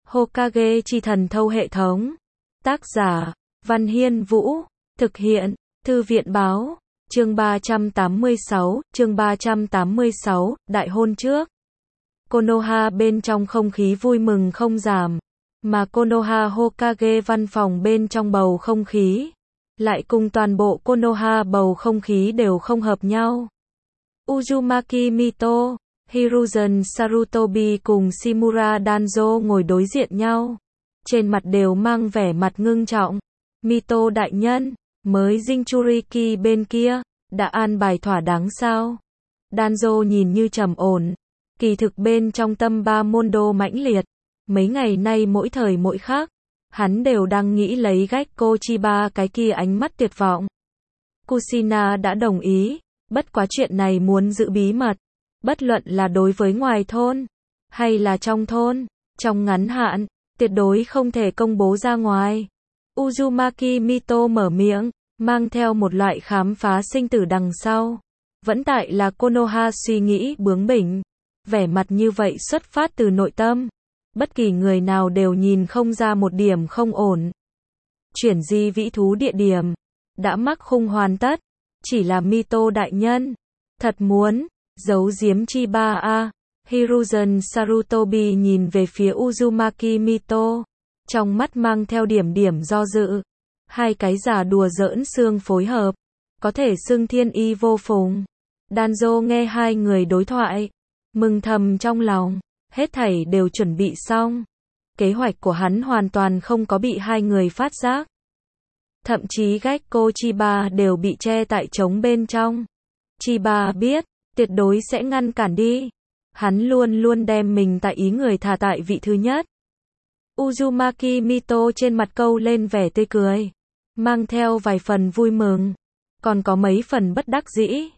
Hokage chi thần thâu hệ thống. Tác giả, Văn Hiên Vũ. Thực hiện, Thư viện báo. Chương 386, đại hôn trước. Konoha bên trong không khí vui mừng không giảm, mà Konoha Hokage văn phòng bên trong bầu không khí lại cùng toàn bộ Konoha bầu không khí đều không hợp nhau. Uzumaki Mito, Hiruzen Sarutobi cùng Shimura Danzo ngồi đối diện nhau, trên mặt đều mang vẻ mặt ngưng trọng. Mito đại nhân, mới Jinchuriki bên kia đã an bài thỏa đáng sao? Danzo nhìn như trầm ổn, kỳ thực bên trong tâm ba môn đô mãnh liệt. Mấy ngày nay mỗi thời mỗi khác, hắn đều đang nghĩ lấy Gekko Chiba cái kia ánh mắt tuyệt vọng. Kushina đã đồng ý, bất quá chuyện này muốn giữ bí mật, bất luận là đối với ngoài thôn hay là trong thôn, trong ngắn hạn tuyệt đối không thể công bố ra ngoài. Uzumaki Mito mở miệng, mang theo một loại khám phá sinh tử đằng sau. Vẫn tại là Konoha suy nghĩ bướng bỉnh, vẻ mặt như vậy xuất phát từ nội tâm. Bất kỳ người nào đều nhìn không ra một điểm không ổn. Chuyển di vĩ thú địa điểm đã mắc khung hoàn tất, chỉ là Mito đại nhân thật muốn giấu giếm Chiba a. Hiruzen Sarutobi nhìn về phía Uzumaki Mito, trong mắt mang theo điểm do dự. Hai cái giả đùa giỡn xương phối hợp, có thể xưng thiên y vô phùng. Danzo nghe hai người đối thoại, mừng thầm trong lòng. Hết thảy đều chuẩn bị xong. Kế hoạch của hắn hoàn toàn không có bị hai người phát giác. Thậm chí Gekko Chiba đều bị che tại trống bên trong. Chiba biết, tuyệt đối sẽ ngăn cản đi. Hắn luôn luôn đem mình tại ý người thả tại vị thứ nhất. Uzumaki Mito trên mặt câu lên vẻ tươi cười, mang theo vài phần vui mừng, còn có mấy phần bất đắc dĩ.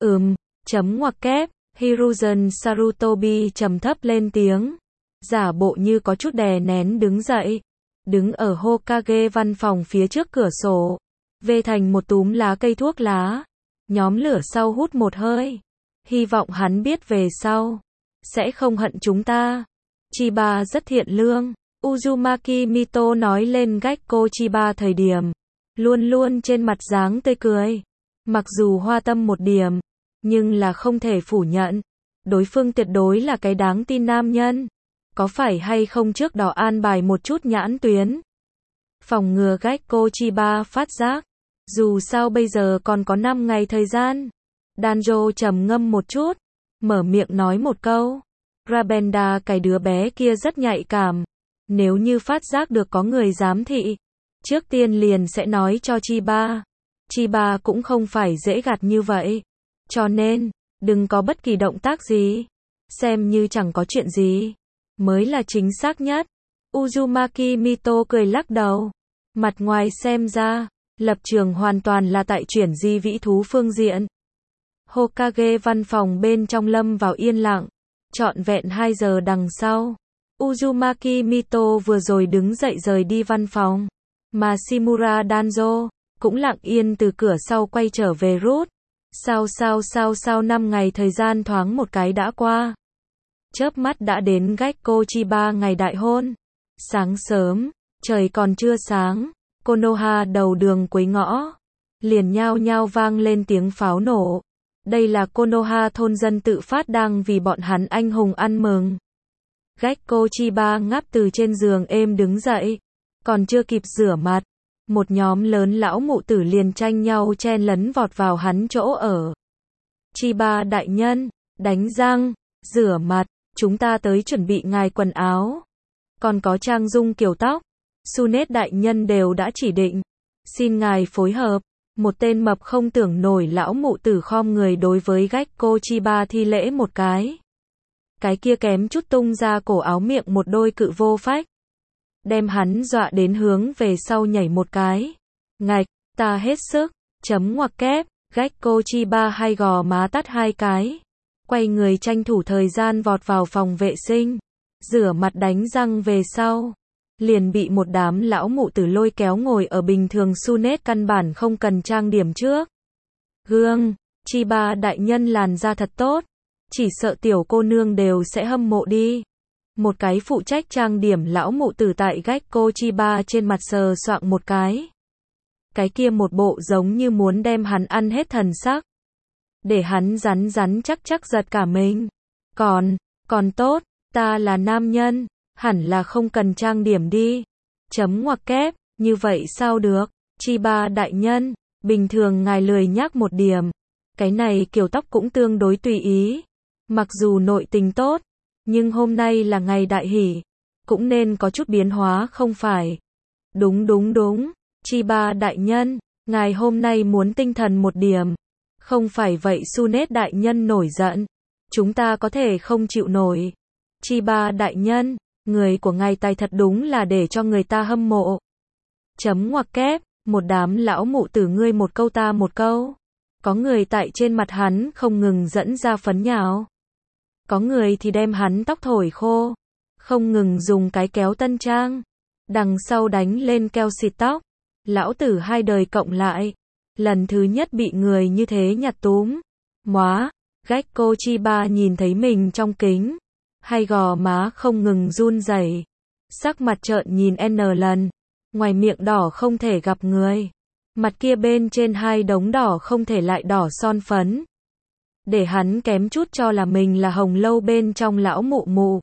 Chấm ngoặc kép. Hiruzen Sarutobi trầm thấp lên tiếng, giả bộ như có chút đè nén đứng dậy, đứng ở Hokage văn phòng phía trước cửa sổ, vê thành một túm lá cây thuốc lá, nhóm lửa sau hút một hơi, hy vọng hắn biết về sau sẽ không hận chúng ta. Chiba rất thiện lương, Uzumaki Mito nói lên Gekko Chiba thời điểm, luôn luôn trên mặt dáng tươi cười, mặc dù hoa tâm một điểm, nhưng là không thể phủ nhận, đối phương tuyệt đối là cái đáng tin nam nhân. Có phải hay không trước đó an bài một chút nhãn tuyến, phòng ngừa Gekko Chiba phát giác, dù sao bây giờ còn có 5 ngày thời gian. Danzo trầm ngâm một chút, mở miệng nói một câu, Rabenda cái đứa bé kia rất nhạy cảm, nếu như phát giác được có người giám thị, trước tiên liền sẽ nói cho Chiba. Chiba cũng không phải dễ gạt như vậy. Cho nên, đừng có bất kỳ động tác gì, xem như chẳng có chuyện gì, mới là chính xác nhất. Uzumaki Mito cười lắc đầu, mặt ngoài xem ra, lập trường hoàn toàn là tại chuyển di vĩ thú phương diện. Hokage văn phòng bên trong lâm vào yên lặng, trọn vẹn 2 giờ đằng sau. Uzumaki Mito vừa rồi đứng dậy rời đi văn phòng, mà Shimura Danzo cũng lặng yên từ cửa sau quay trở về rút. Sao 5 ngày thời gian thoáng một cái đã qua. Chớp mắt đã đến Gekko Chiba ngày đại hôn. Sáng sớm, trời còn chưa sáng, Konoha đầu đường cuối ngõ, liền nhao nhao vang lên tiếng pháo nổ. Đây là Konoha thôn dân tự phát đang vì bọn hắn anh hùng ăn mừng. Gekko Chiba ngáp từ trên giường êm đứng dậy, còn chưa kịp rửa mặt, một nhóm lớn lão mụ tử liền tranh nhau chen lấn vọt vào hắn chỗ ở. Chiba đại nhân, đánh răng, rửa mặt, chúng ta tới chuẩn bị ngài quần áo. Còn có trang dung kiểu tóc, Sunet đại nhân đều đã chỉ định. Xin ngài phối hợp. Một tên mập không tưởng nổi lão mụ tử khom người đối với Gekko Chiba thi lễ một cái. Cái kia kém chút tung ra cổ áo miệng một đôi cự vô phách, đem hắn dọa đến hướng về sau nhảy một cái. Ngạch, ta hết sức, chấm ngoặc kép. Gekko Chiba hai gò má tắt hai cái, quay người tranh thủ thời gian vọt vào phòng vệ sinh, rửa mặt đánh răng về sau, liền bị một đám lão mụ tử lôi kéo ngồi ở bình thường Sunet căn bản không cần trang điểm trước gương. Chiba đại nhân làn da thật tốt, chỉ sợ tiểu cô nương đều sẽ hâm mộ đi. Một cái phụ trách trang điểm lão mụ tử tại Gecko Chiba trên mặt sờ soạng một cái. Cái kia một bộ giống như muốn đem hắn ăn hết thần sắc. Để hắn rắn chắc giật cả mình. Còn tốt, ta là nam nhân, hẳn là không cần trang điểm đi. Chấm ngoặc kép, như vậy sao được, Chiba đại nhân, bình thường ngài lười nhác một điểm. Cái này kiểu tóc cũng tương đối tùy ý. Mặc dù nội tình tốt, nhưng hôm nay là ngày đại hỷ, cũng nên có chút biến hóa không phải. Đúng, Chiba đại nhân, ngài hôm nay muốn tinh thần một điểm. Không phải vậy Sunet đại nhân nổi giận, chúng ta có thể không chịu nổi. Chiba đại nhân, người của ngài tài thật đúng là để cho người ta hâm mộ. Chấm ngoặc kép, một đám lão mụ tử ngươi một câu ta một câu. Có người tại trên mặt hắn không ngừng dẫn ra phấn nhào. Có người thì đem hắn tóc thổi khô, không ngừng dùng cái kéo tân trang. Đằng sau đánh lên keo xịt tóc. Lão tử 2 đời cộng lại. Lần thứ nhất bị người như thế nhặt túm. Móa, Gecko Chiba nhìn thấy mình trong kính. Hai gò má không ngừng run rẩy. Sắc mặt trợn nhìn N lần. Ngoài miệng đỏ không thể gặp người. Mặt kia bên trên 2 đống đỏ không thể lại đỏ son phấn. Để hắn kém chút cho là mình là hồng lâu bên trong lão mụ mụ.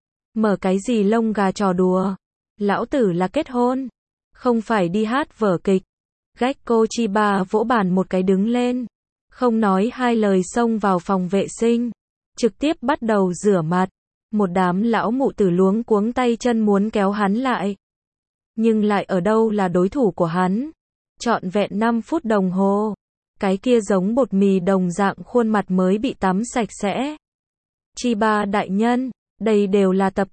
Mở cái gì lông gà trò đùa. Lão tử là kết hôn, không phải đi hát vở kịch. Gecko Chiba vỗ bàn một cái đứng lên. Không nói 2 lời xông vào phòng vệ sinh. Trực tiếp bắt đầu rửa mặt. Một đám lão mụ tử luống cuống tay chân muốn kéo hắn lại. Nhưng lại ở đâu là đối thủ của hắn. Trọn vẹn 5 phút đồng hồ. Cái kia giống bột mì đồng dạng khuôn mặt mới bị tắm sạch sẽ. Chiba đại nhân, đây đều là tập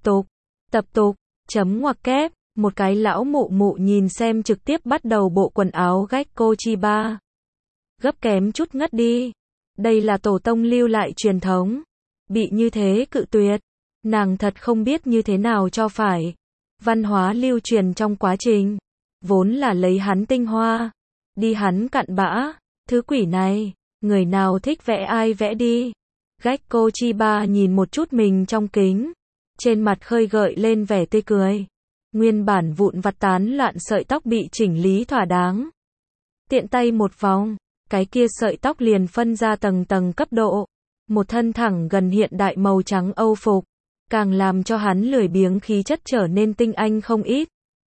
tục, chấm ngoặc kép, một cái lão mụ mụ nhìn xem trực tiếp bắt đầu bộ quần áo Gecko Chiba. Gấp kém chút ngất đi. Đây là tổ tông lưu lại truyền thống. Bị như thế cự tuyệt. Nàng thật không biết như thế nào cho phải. Văn hóa lưu truyền trong quá trình. Vốn là lấy hắn tinh hoa. Đi hắn cặn bã. Thứ quỷ này, người nào thích vẽ ai vẽ đi. Gecko Chiba nhìn một chút mình trong kính. Trên mặt khơi gợi lên vẻ tươi cười. Nguyên bản vụn vặt tán loạn sợi tóc bị chỉnh lý thỏa đáng. Tiện tay một vòng, cái kia sợi tóc liền phân ra tầng cấp độ. Một thân thẳng gần hiện đại màu trắng Âu phục. Càng làm cho hắn lười biếng khí chất trở nên tinh anh không ít.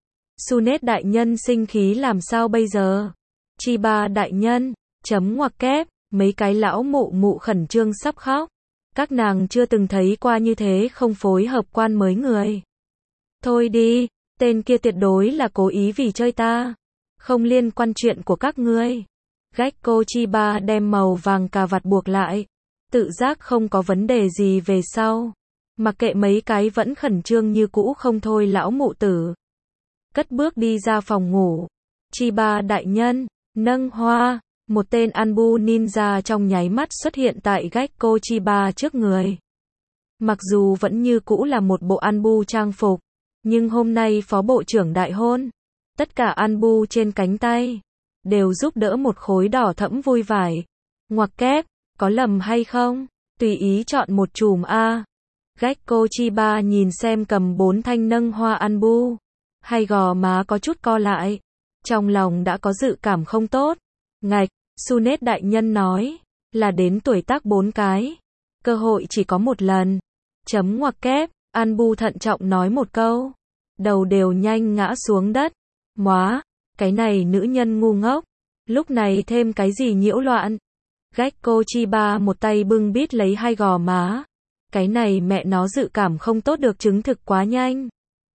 Sunet đại nhân sinh khí làm sao bây giờ? Chiba đại nhân, chấm ngoặc kép, mấy cái lão mụ mụ khẩn trương sắp khóc. Các nàng chưa từng thấy qua như thế không phối hợp quan mới người. Thôi đi, tên kia tuyệt đối là cố ý vì chơi ta. Không liên quan chuyện của các ngươi. Gecko Chiba đem màu vàng cà vạt buộc lại. Tự giác không có vấn đề gì về sau. Mặc kệ mấy cái vẫn khẩn trương như cũ không thôi lão mụ tử. Cất bước đi ra phòng ngủ. Chiba đại nhân, nâng hoa. Một tên Anbu ninja trong nháy mắt xuất hiện tại Gecko Chiba trước người. Mặc dù vẫn như cũ là một bộ Anbu trang phục, nhưng hôm nay phó bộ trưởng đại hôn. Tất cả Anbu trên cánh tay đều giúp đỡ một khối đỏ thẫm vui vải. Ngoặc kép, có lầm hay không? Tùy ý chọn một chùm A. Gecko Chiba nhìn xem cầm 4 thanh nâng hoa Anbu. Hai gò má có chút co lại. Trong lòng đã có dự cảm không tốt. Ngạch, Sunet đại nhân nói, là đến tuổi tác 4 cái. Cơ hội chỉ có một lần. Chấm ngoặc kép, Anbu thận trọng nói một câu. Đầu đều nhanh ngã xuống đất. Móa, cái này nữ nhân ngu ngốc. Lúc này thêm cái gì nhiễu loạn. Gecko Chiba một tay bưng bít lấy hai gò má. Cái này mẹ nó dự cảm không tốt được chứng thực quá nhanh.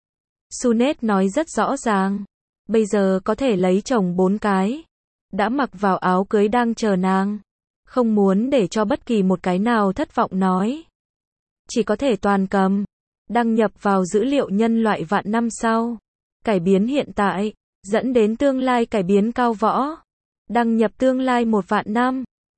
Sunet nói rất rõ ràng. Bây giờ có thể lấy chồng 4 cái. Đã mặc vào áo cưới đang chờ nàng. Không muốn để cho bất kỳ một cái nào thất vọng nói. Chỉ có thể toàn cầm. Đăng nhập vào dữ liệu nhân loại vạn năm sau. Cải biến hiện tại. Dẫn đến tương lai cải biến cao võ. Đăng nhập tương lai 1 vạn năm.